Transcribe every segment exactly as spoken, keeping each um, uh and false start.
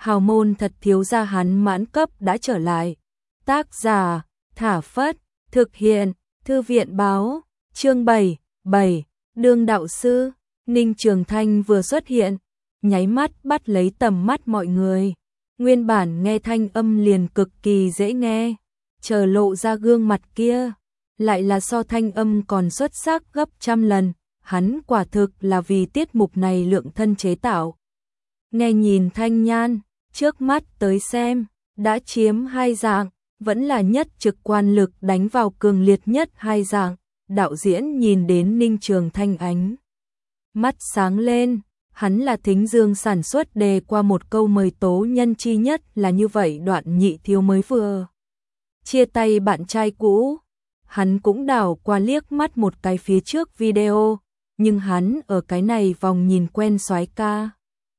hào môn thật thiếu gia hắn mãn cấp đã trở lại. Tác giả, Thả Phất, thực hiện, Thư viện báo, chương bảy, bảy, đương đạo sư, Ninh Trường Thanh vừa xuất hiện, nháy mắt bắt lấy tầm mắt mọi người. Nguyên bản nghe thanh âm liền cực kỳ dễ nghe, chờ lộ ra gương mặt kia, lại là so thanh âm còn xuất sắc gấp trăm lần, hắn quả thực là vì tiết mục này lượng thân chế tạo. Nghe nhìn thanh nhan, trước mắt tới xem, đã chiếm hai dạng, vẫn là nhất trực quan lực đánh vào cường liệt nhất hai dạng, đạo diễn nhìn đến Ninh Trường Thanh ánh. Mắt sáng lên, hắn là Thính Dương sản xuất đề qua một câu mời tố nhân chi nhất là như vậy đoạn nhị thiếu mới vừa chia tay bạn trai cũ. Hắn cũng đảo qua liếc mắt một cái phía trước video, nhưng hắn ở cái này vòng nhìn quen soái ca.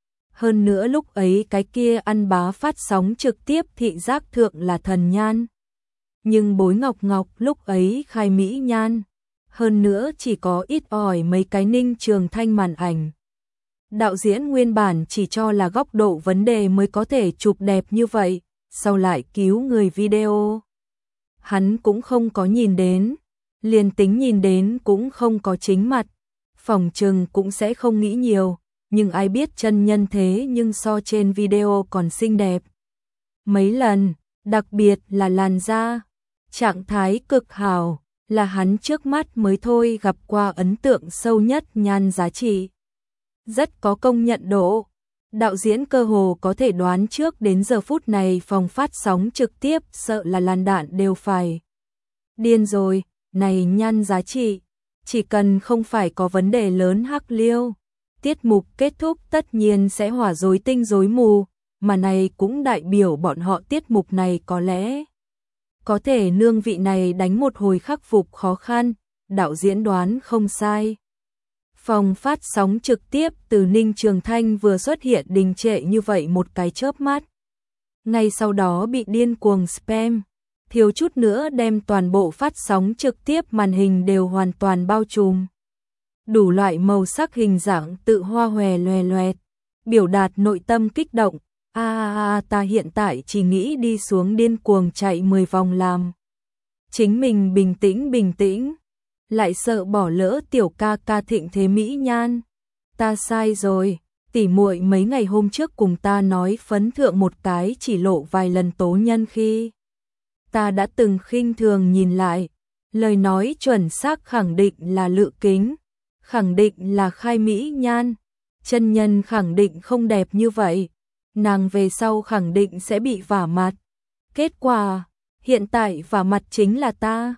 Hơn nữa lúc ấy cái kia ăn bá phát sóng trực tiếp thị giác thượng là thần nhan. Nhưng Bối Ngọc Ngọc lúc ấy khai mỹ nhan. Hơn nữa chỉ có ít ỏi mấy cái Ninh Trường Thanh màn ảnh. Đạo diễn nguyên bản chỉ cho là góc độ vấn đề mới có thể chụp đẹp như vậy, sau lại cứu người video. Hắn cũng không có nhìn đến, liền tính nhìn đến cũng không có chính mặt, phỏng chừng cũng sẽ không nghĩ nhiều, nhưng ai biết chân nhân thế nhưng so trên video còn xinh đẹp. Mấy lần, đặc biệt là làn da, trạng thái cực hảo, là hắn trước mắt mới thôi gặp qua ấn tượng sâu nhất nhan giá trị. Rất có công nhận độ. Đạo diễn cơ hồ có thể đoán trước đến giờ phút này phòng phát sóng trực tiếp sợ là làn đạn đều phải. Điên rồi, này nhan giá trị, chỉ cần không phải có vấn đề lớn hắc liêu. Tiết mục kết thúc tất nhiên sẽ hỏa rối tinh rối mù, mà này cũng đại biểu bọn họ tiết mục này có lẽ có thể nương vị này đánh một hồi khắc phục khó khăn, đạo diễn đoán không sai. Phòng phát sóng trực tiếp từ Ninh Trường Thanh vừa xuất hiện đình trệ như vậy một cái chớp mắt. Ngay sau đó bị điên cuồng spam, thiếu chút nữa đem toàn bộ phát sóng trực tiếp màn hình đều hoàn toàn bao trùm. Đủ loại màu sắc hình dạng tự hoa hòe loè loẹt, biểu đạt nội tâm kích động. A a a ta hiện tại chỉ nghĩ đi xuống điên cuồng chạy mười vòng làm. Chính mình bình tĩnh bình tĩnh. Lại sợ bỏ lỡ tiểu ca ca thịnh thế mỹ nhan. Ta sai rồi, tỉ muội mấy ngày hôm trước cùng ta nói phấn thượng một cái chỉ lộ vài lần tố nhân khi. Ta đã từng khinh thường nhìn lại, lời nói chuẩn xác khẳng định là lự kính, khẳng định là khai mỹ nhan, chân nhân khẳng định không đẹp như vậy, nàng về sau khẳng định sẽ bị vả mặt. Kết quả, hiện tại vả mặt chính là ta.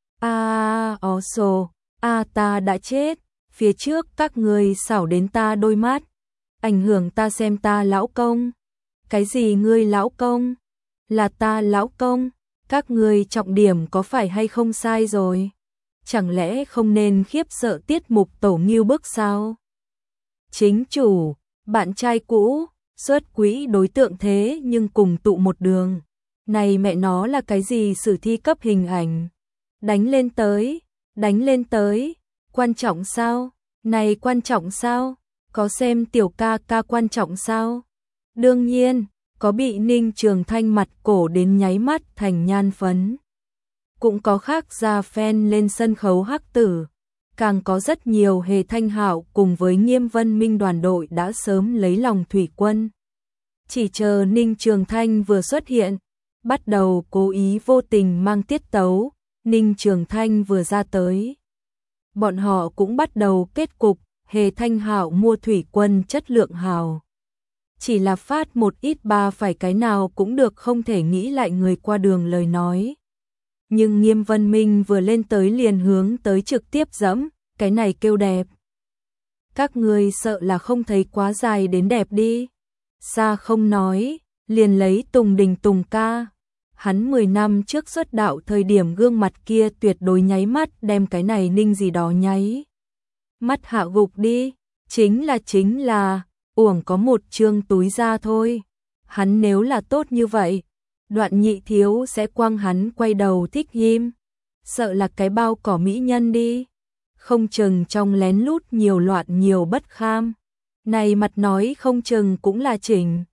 A ó sồ, a ta đã chết, phía trước các người xảo đến ta đôi mắt, ảnh hưởng ta xem ta lão công. Cái gì ngươi lão công? Là ta lão công, các người trọng điểm có phải hay không sai rồi? Chẳng lẽ không nên khiếp sợ tiết mục tổ nghiêu bức sao? Chính chủ, bạn trai cũ, xuất quỹ đối tượng thế nhưng cùng tụ một đường. Này mẹ nó là cái gì sử thi cấp hình ảnh? Đánh lên tới, đánh lên tới, quan trọng sao? Này quan trọng sao? Có xem tiểu ca ca quan trọng sao? Đương nhiên, có bị Ninh Trường Thanh mặt cổ đến nháy mắt thành nhan phấn. Cũng có khác ra fan lên sân khấu hắc tử, càng có rất nhiều hề thanh hạo cùng với Nghiêm Vân Minh đoàn đội đã sớm lấy lòng thủy quân. Chỉ chờ Ninh Trường Thanh vừa xuất hiện, bắt đầu cố ý vô tình mang tiết tấu. Ninh Trường Thanh vừa ra tới, bọn họ cũng bắt đầu kết cục hề thanh hảo mua thủy quân chất lượng hào. Chỉ là phát một ít ba phải cái nào cũng được, không thể nghĩ lại người qua đường lời nói. Nhưng Nghiêm Vân Minh vừa lên tới liền hướng tới trực tiếp dẫm, cái này kêu đẹp. Các người sợ là không thấy quá dài đến đẹp đi. Xa không nói, liền lấy Tùng Đình Tùng ca. Hắn mười năm trước xuất đạo thời điểm gương mặt kia tuyệt đối nháy mắt đem cái này Ninh gì đó nháy mắt hạ gục đi, chính là chính là, uổng có một trương túi ra thôi. Hắn nếu là tốt như vậy, Đoạn Nhị thiếu sẽ quăng hắn quay đầu thích him, sợ là cái bao cỏ mỹ nhân đi, không chừng trong lén lút nhiều loạn nhiều bất kham. Này mặt nói không chừng cũng là chỉnh.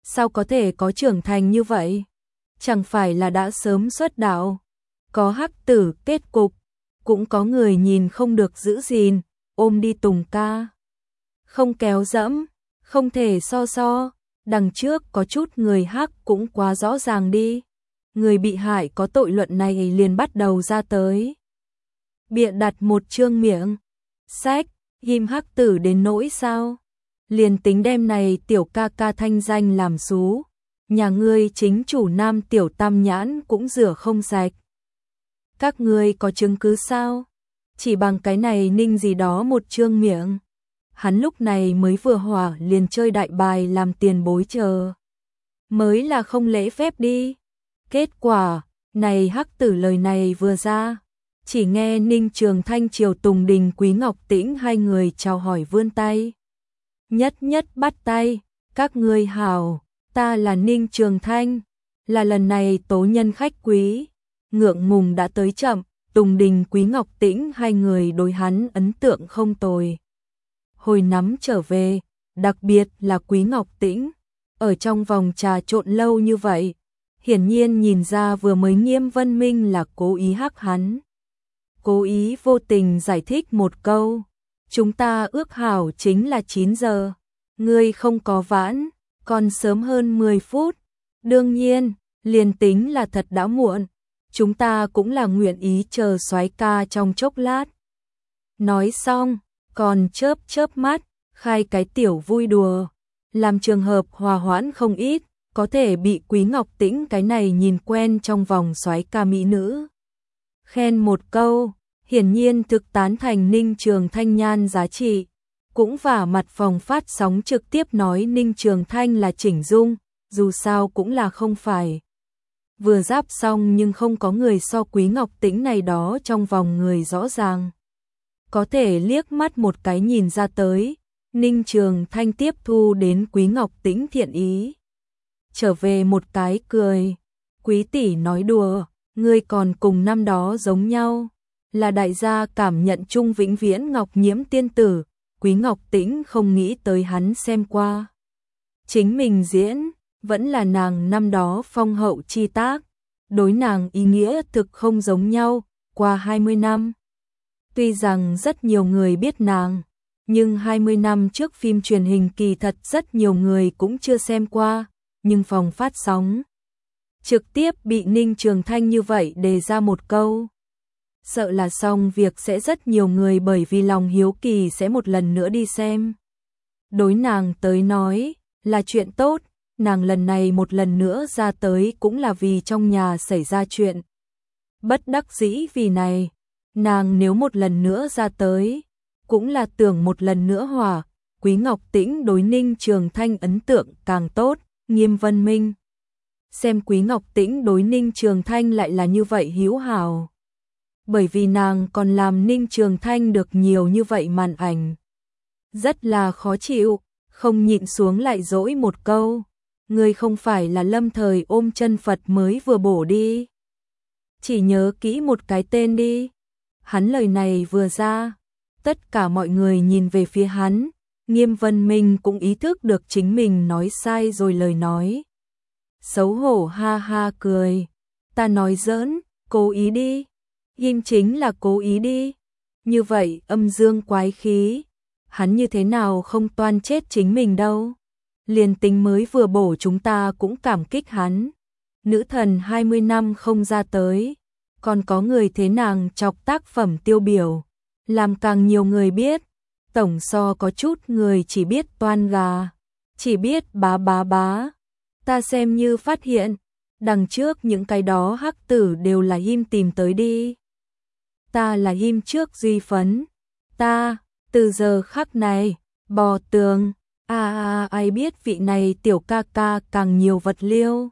Sao có thể có trưởng thành như vậy? Chẳng phải là đã sớm xuất đạo? Có hắc tử kết cục, cũng có người nhìn không được giữ gìn, ôm đi tùng ca. Không kéo dẫm, không thể so so, đằng trước có chút người hắc cũng quá rõ ràng đi. Người bị hại có tội luận này liền bắt đầu ra tới. Bịa đặt một chương miệng. Sách, ghim hắc tử đến nỗi sao? Liền tính đem này tiểu ca ca thanh danh làm xú. Nhà ngươi chính chủ nam tiểu tam nhãn cũng rửa không sạch. Các ngươi có chứng cứ sao? Chỉ bằng cái này ninh gì đó một chương miệng. Hắn lúc này mới vừa hỏa liền chơi đại bài làm tiền bối chờ. Mới là không lễ phép đi. Kết quả, này hắc tử lời này vừa ra. Chỉ nghe Ninh Trường Thanh Triều Tùng Đình Quý Ngọc Tĩnh hai người chào hỏi vươn tay. Nhất nhất bắt tay, các ngươi hảo, ta là Ninh Trường Thanh, là lần này tố nhân khách quý. Ngượng ngùng đã tới chậm, Tùng Đình Quý Ngọc Tĩnh hai người đối hắn ấn tượng không tồi. Hồi nắm trở về, đặc biệt là Quý Ngọc Tĩnh, ở trong vòng trà trộn lâu như vậy, hiển nhiên nhìn ra vừa mới Nghiêm Vân Minh là cố ý hắc hắn. Cố ý vô tình giải thích một câu, chúng ta ước hảo chính là chín giờ, ngươi không có vãn, còn sớm hơn mười phút, đương nhiên, liền tính là thật đã muộn, chúng ta cũng là nguyện ý chờ soái ca trong chốc lát. Nói xong, còn chớp chớp mắt, khai cái tiểu vui đùa, làm trường hợp hòa hoãn không ít, có thể bị Quý Ngọc Tĩnh cái này nhìn quen trong vòng soái ca mỹ nữ. Khen một câu, hiển nhiên thực tán thành Ninh Trường Thanh nhan giá trị, cũng vả mặt phòng phát sóng trực tiếp nói Ninh Trường Thanh là chỉnh dung, dù sao cũng là không phải. Vừa giáp xong nhưng không có người so Quý Ngọc Tĩnh này đó trong vòng người rõ ràng. Có thể liếc mắt một cái nhìn ra tới, Ninh Trường Thanh tiếp thu đến Quý Ngọc Tĩnh thiện ý. Trở về một cái cười, Quý tỷ nói đùa, ngươi còn cùng năm đó giống nhau, là đại gia cảm nhận chung vĩnh viễn Ngọc Nhiễm tiên tử, Quý Ngọc Tĩnh không nghĩ tới hắn xem qua. Chính mình diễn, vẫn là nàng năm đó phong hậu chi tác, đối nàng ý nghĩa thực không giống nhau, qua hai mươi năm. Tuy rằng rất nhiều người biết nàng, nhưng hai mươi năm trước phim truyền hình kỳ thật rất nhiều người cũng chưa xem qua, nhưng phòng phát sóng trực tiếp bị Ninh Trường Thanh như vậy đề ra một câu. Sợ là xong việc sẽ rất nhiều người bởi vì lòng hiếu kỳ sẽ một lần nữa đi xem. Đối nàng tới nói, là chuyện tốt, nàng lần này một lần nữa ra tới cũng là vì trong nhà xảy ra chuyện. Bất đắc dĩ vì này, nàng nếu một lần nữa ra tới, cũng là tưởng một lần nữa hòa, Quý Ngọc Tĩnh đối Ninh Trường Thanh ấn tượng càng tốt, Nghiêm Vân Minh. Xem Quý Ngọc Tĩnh đối Ninh Trường Thanh lại là như vậy hữu hảo. Bởi vì nàng còn làm Ninh Trường Thanh được nhiều như vậy màn ảnh. Rất là khó chịu, không nhịn xuống lại dỗi một câu. Ngươi không phải là lâm thời ôm chân Phật mới vừa bổ đi. Chỉ nhớ kỹ một cái tên đi. Hắn lời này vừa ra, tất cả mọi người nhìn về phía hắn. Nghiêm Vân Minh cũng ý thức được chính mình nói sai rồi lời nói. Xấu hổ ha ha cười. Ta nói giỡn, cố ý đi. Im chính là cố ý đi. Như vậy âm dương quái khí. Hắn như thế nào không toan chết chính mình đâu. Liền tính mới vừa bổ chúng ta cũng cảm kích hắn. Nữ thần hai mươi năm không ra tới. Còn có người thế nàng chọc tác phẩm tiêu biểu. Làm càng nhiều người biết. Tổng so có chút người chỉ biết toan gà. Chỉ biết bá bá bá. Ta xem như phát hiện. Đằng trước những cái đó hắc tử đều là him tìm tới đi. Ta là him trước duy phấn. Ta, từ giờ khắc này, bò tường. À, à ai biết vị này tiểu ca ca càng nhiều vật liêu.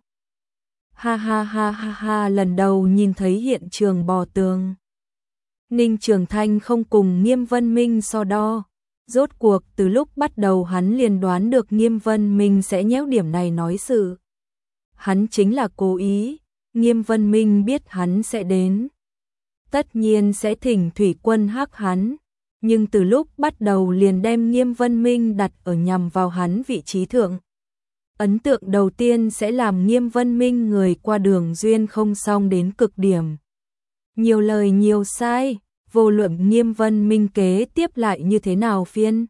Ha ha ha ha ha lần đầu nhìn thấy hiện trường bò tường. Ninh Trường Thanh không cùng Nghiêm Vân Minh so đo. Rốt cuộc từ lúc bắt đầu hắn liền đoán được Nghiêm Vân Minh sẽ nhéo điểm này nói sự. Hắn chính là cố ý, Nghiêm Vân Minh biết hắn sẽ đến. Tất nhiên sẽ thỉnh thủy quân hắc hắn, nhưng từ lúc bắt đầu liền đem Nghiêm Vân Minh đặt ở nhằm vào hắn vị trí thượng. Ấn tượng đầu tiên sẽ làm Nghiêm Vân Minh người qua đường duyên không xong đến cực điểm. Nhiều lời nhiều sai, vô luận Nghiêm Vân Minh kế tiếp lại như thế nào phiên.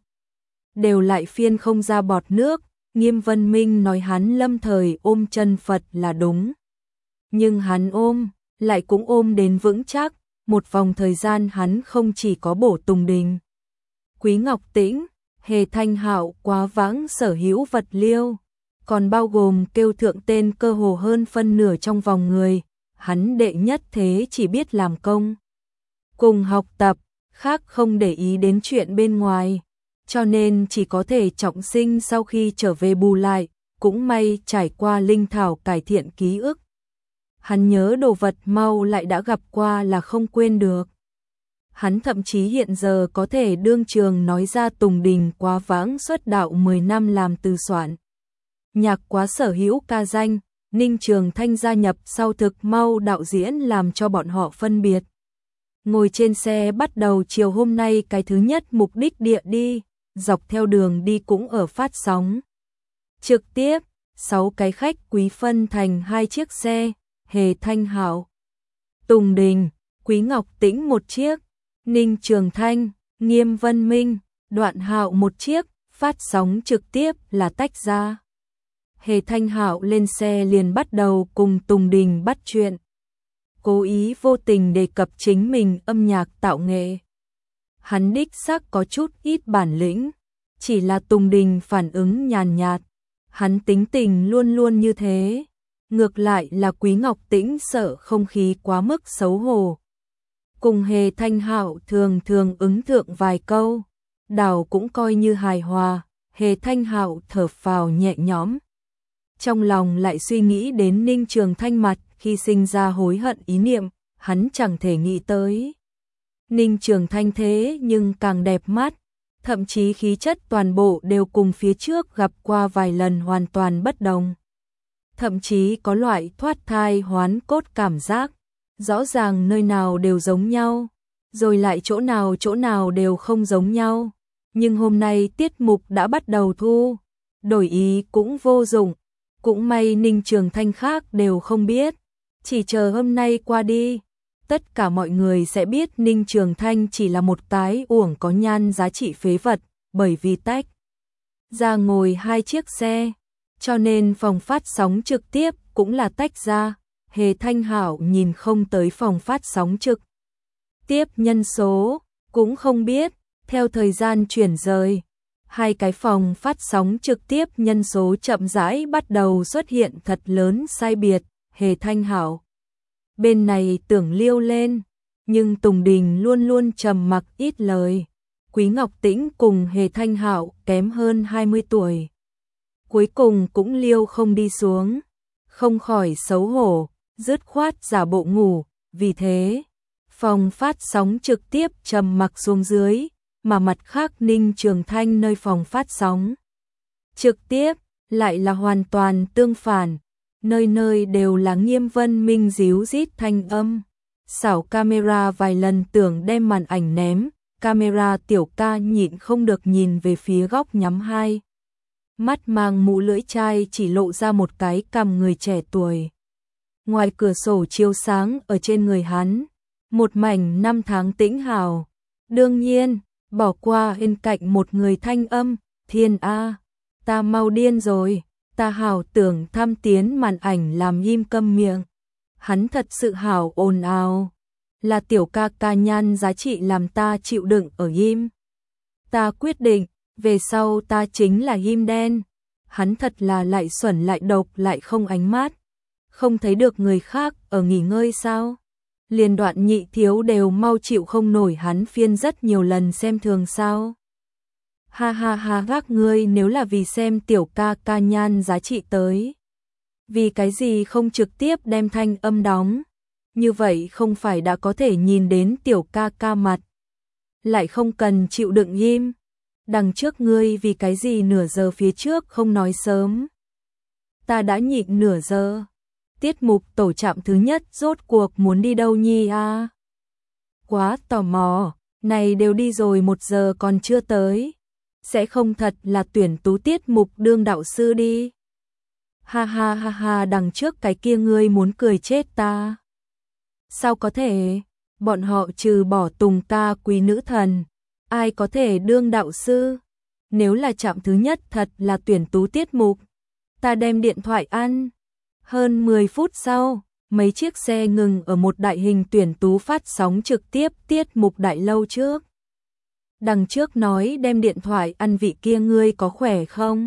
Đều lại phiên không ra bọt nước, Nghiêm Vân Minh nói hắn lâm thời ôm chân Phật là đúng. Nhưng hắn ôm, lại cũng ôm đến vững chắc, một vòng thời gian hắn không chỉ có bổ Tùng Đình, Quý Ngọc Tĩnh, Hề Thanh Hạo quá vãng sở hữu vật liêu, còn bao gồm kêu thượng tên cơ hồ hơn phân nửa trong vòng người, hắn đệ nhất thế chỉ biết làm công. Cùng học tập, khác không để ý đến chuyện bên ngoài, cho nên chỉ có thể trọng sinh sau khi trở về bù lại, cũng may trải qua linh thảo cải thiện ký ức. Hắn nhớ đồ vật mau lại đã gặp qua là không quên được. Hắn thậm chí hiện giờ có thể đương trường nói ra Tùng Đình quá vãng xuất đạo mười năm làm từ soạn. Nhạc quá sở hữu ca danh, Ninh Trường Thanh gia nhập sau thực mau đạo diễn làm cho bọn họ phân biệt. Ngồi trên xe bắt đầu chiều hôm nay cái thứ nhất mục đích địa đi, dọc theo đường đi cũng ở phát sóng. Trực tiếp, sáu cái khách quý phân thành hai chiếc xe, Hề Thanh Hạo, Tùng Đình, Quý Ngọc Tĩnh một chiếc, Ninh Trường Thanh, Nghiêm Vân Minh, Đoạn Hạo một chiếc, phát sóng trực tiếp là tách ra. Hề Thanh Hạo lên xe liền bắt đầu cùng Tùng Đình bắt chuyện. Cố ý vô tình đề cập chính mình âm nhạc tạo nghệ. Hắn đích xác có chút ít bản lĩnh, chỉ là Tùng Đình phản ứng nhàn nhạt. Hắn tính tình luôn luôn như thế. Ngược lại là Quý Ngọc Tĩnh sợ không khí quá mức xấu hổ. Cùng Hề Thanh Hạo thường thường ứng thượng vài câu, đảo cũng coi như hài hòa, Hề Thanh Hạo thở phào nhẹ nhõm. Trong lòng lại suy nghĩ đến Ninh Trường Thanh mặt khi sinh ra hối hận ý niệm, hắn chẳng thể nghĩ tới. Ninh Trường Thanh thế nhưng càng đẹp mắt, thậm chí khí chất toàn bộ đều cùng phía trước gặp qua vài lần hoàn toàn bất đồng. Thậm chí có loại thoát thai hoán cốt cảm giác, rõ ràng nơi nào đều giống nhau, rồi lại chỗ nào chỗ nào đều không giống nhau. Nhưng hôm nay tiết mục đã bắt đầu thu, đổi ý cũng vô dụng, cũng may Ninh Trường Thanh khác đều không biết, chỉ chờ hôm nay qua đi, tất cả mọi người sẽ biết Ninh Trường Thanh chỉ là một cái uổng có nhan giá trị phế vật, bởi vì tách ra ngồi hai chiếc xe, cho nên phòng phát sóng trực tiếp cũng là tách ra. Hề Thanh Hạo nhìn không tới phòng phát sóng trực tiếp nhân số, cũng không biết, theo thời gian chuyển rời, hai cái phòng phát sóng trực tiếp nhân số chậm rãi bắt đầu xuất hiện thật lớn sai biệt. Hề Thanh Hạo bên này tưởng liêu lên, nhưng Tùng Đình luôn luôn trầm mặc ít lời. Quý Ngọc Tĩnh cùng Hề Thanh Hạo kém hơn hai mươi tuổi, cuối cùng cũng liêu không đi xuống, không khỏi xấu hổ, dứt khoát giả bộ ngủ. Vì thế, phòng phát sóng trực tiếp trầm mặc xuống dưới, mà mặt khác Ninh Trường Thanh nơi phòng phát sóng trực tiếp lại là hoàn toàn tương phản, nơi nơi đều là Nghiêm Vân Minh díu rít thanh âm. Xảo camera vài lần tưởng đem màn ảnh ném, camera tiểu ca nhịn không được nhìn về phía góc nhắm hai. Mắt mang mũ lưỡi chai chỉ lộ ra một cái cằm người trẻ tuổi. Ngoài cửa sổ chiếu sáng ở trên người hắn, một mảnh năm tháng tĩnh hào. Đương nhiên, bỏ qua bên cạnh một người thanh âm, Thiên A, ta mau điên rồi, ta hảo tưởng tham tiến màn ảnh làm im câm miệng. Hắn thật sự hảo ồn ào, là tiểu ca ca nhan giá trị làm ta chịu đựng ở im. Ta quyết định, về sau ta chính là im đen. Hắn thật là lại xuẩn lại độc lại không ánh mắt. Không thấy được người khác ở nghỉ ngơi sao? Liền Đoạn Nhị thiếu đều mau chịu không nổi hắn phiên rất nhiều lần xem thường sao? Ha ha ha, gác ngươi nếu là vì xem tiểu ca ca nhan giá trị tới. Vì cái gì không trực tiếp đem thanh âm đóng? Như vậy không phải đã có thể nhìn đến tiểu ca ca mặt. Lại không cần chịu đựng im. Đằng trước ngươi vì cái gì nửa giờ phía trước không nói sớm? Ta đã nhịn nửa giờ. Tiết mục tổ trạm thứ nhất rốt cuộc muốn đi đâu nhi a? Quá tò mò, này đều đi rồi một giờ còn chưa tới. Sẽ không thật là tuyển tú tiết mục đương đạo sư đi. Ha ha ha ha, đằng trước cái kia ngươi muốn cười chết ta. Sao có thể, bọn họ trừ bỏ Tùng ta quý nữ thần, ai có thể đương đạo sư? Nếu là chạm thứ nhất thật là tuyển tú tiết mục, ta đem điện thoại ăn. Hơn mười phút sau, mấy chiếc xe ngừng ở một đại hình tuyển tú phát sóng trực tiếp tiết mục đại lâu trước. Đằng trước nói đem điện thoại ăn vị kia ngươi có khỏe không?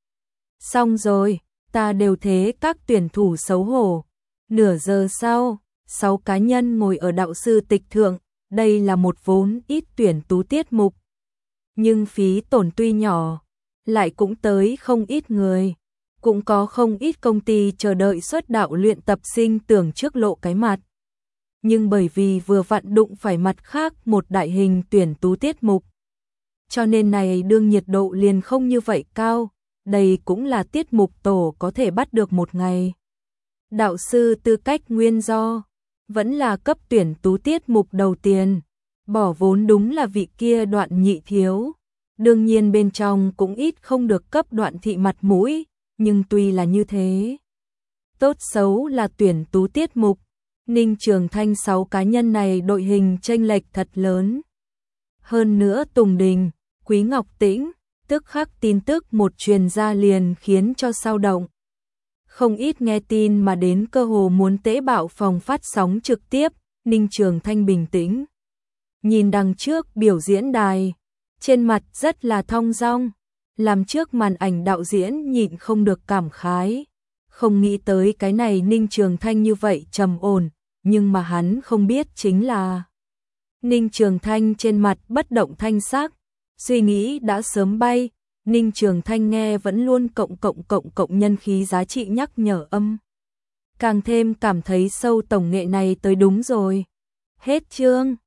Xong rồi, ta đều thế các tuyển thủ xấu hổ. Nửa giờ sau, sáu cá nhân ngồi ở đạo sư tịch thượng, đây là một vốn ít tuyển tú tiết mục. Nhưng phí tổn tuy nhỏ, lại cũng tới không ít người. Cũng có không ít công ty chờ đợi xuất đạo luyện tập sinh tưởng trước lộ cái mặt. Nhưng bởi vì vừa vặn đụng phải mặt khác một đại hình tuyển tú tiết mục, cho nên này đương nhiệt độ liền không như vậy cao, đây cũng là tiết mục tổ có thể bắt được một ngày. Đạo sư tư cách nguyên do, vẫn là cấp tuyển tú tiết mục đầu tiền, bỏ vốn đúng là vị kia Đoạn Nhị thiếu. Đương nhiên bên trong cũng ít không được cấp Đoạn Thị mặt mũi, nhưng tuy là như thế, tốt xấu là tuyển tú tiết mục, Ninh Trường Thanh sáu cá nhân này đội hình chênh lệch thật lớn. Hơn nữa Tùng Đình, Quý Ngọc Tĩnh, tức khắc tin tức một truyền ra liền khiến cho sao động. Không ít nghe tin mà đến cơ hồ muốn tễ bạo phòng phát sóng trực tiếp, Ninh Trường Thanh bình tĩnh. Nhìn đằng trước biểu diễn đài, trên mặt rất là thong dong, làm trước màn ảnh đạo diễn nhịn không được cảm khái. Không nghĩ tới cái này Ninh Trường Thanh như vậy trầm ổn, nhưng mà hắn không biết chính là Ninh Trường Thanh trên mặt bất động thanh sắc, suy nghĩ đã sớm bay. Ninh Trường Thanh nghe vẫn luôn cộng cộng cộng cộng nhân khí giá trị nhắc nhở âm. Càng thêm cảm thấy sâu tổng nghệ này tới đúng rồi. Hết chương.